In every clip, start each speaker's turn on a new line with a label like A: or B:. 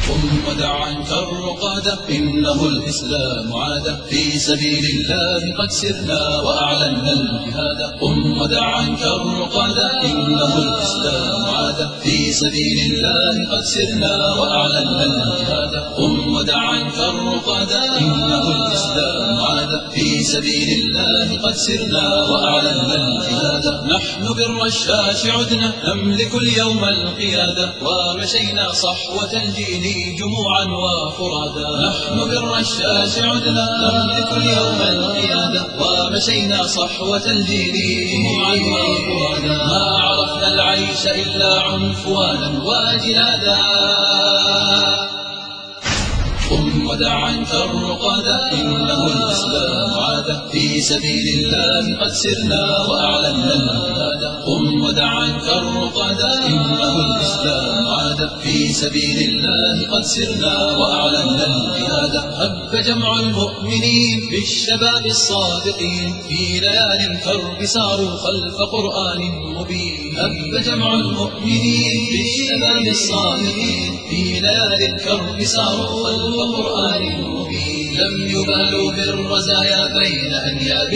A: قم ودع عنك الرقاد إنه الإسلام عاد في سبيل الله قد سرنا وأعلنا الجهاد. قم ودع عنك الرقاد إنه الإسلام عاد في سبيل الله قد سرنا وأعلنا الجهاد. قم ودع عنك الرقاد إنه الإسلام عاد في سبيل الله قد سرنا وأعلنا الجهاد. نحن بالرشاش عدنا نملك اليوم القيادة ومشينا صحوة الجيل جموعا وفرادا. نحن بالرشاش عدنا نملك اليوم القيادة ومشينا صحوة الجيل جموعا وفرادا. ما عرفنا العيش إلا عنفوانا وجلادا. قم ودع عنك الرقاد إنه الإسلام عاد في سبيل الله قد سرنا وأعلنا الجهاد. قم ودع عنك الرقاد إنه الإسلام عاد في سبيل الله قد سرنا وأعلنا الجهاد. هب جمع المؤمنين بالشباب الصادقين في ليالي الكرب ساروا خلف قرآن مبين. هب جمع المؤمنين بالشباب الصادقين في ليالي الكرب ساروا خلف قرآن مبين. لم يبالوا بالرزايا بين أنياب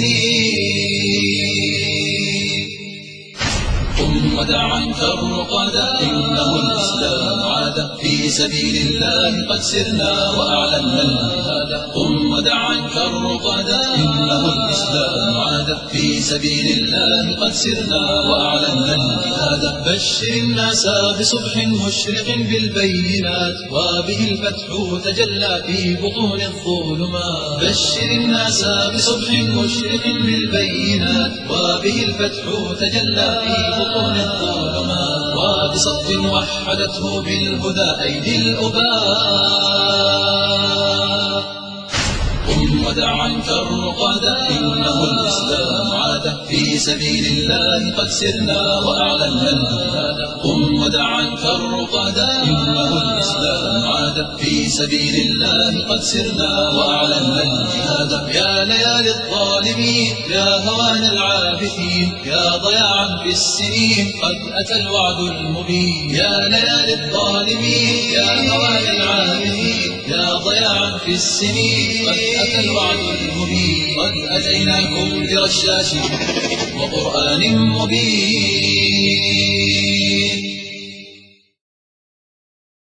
A: السنين. قم ودع عنك الرقاد إنه الإسلام عاد في سبيل الله قد سرنا وأعلنا الجهاد. قم ودع عنك الرقاد إنه الإسلام عاد في سبيل الله قد سرنا وأعلنا الجهاد. بشر الناس بصبح مشرق بالبينات وبه الفتح تجلى في بطون الظلمات. بشر الناس بصبح مشرق بالبينات وبه الفتح تجلى في بطون الظلمات. وبصف وحدته بالهدى أيدي الأباء. قم ودع عنك الرقاد إنه الإسلام عاد في سبيل الله قد سرنا وأعلنا الجهاد. قم ودع عنك الرقاد إنه الإسلام عاد في سبيل الله قد سرنا وأعلنا الجهاد. يا ليالي الظالمين يا هوان العابثين يا ضياعا في السنين قد أتى الوعد المبين. يا ليالي الظالمين يا هوان العابثين يا ضياعا في السنين قد أتى الوعد المبين. قد أتيناكم برشاش وقرآن مبين.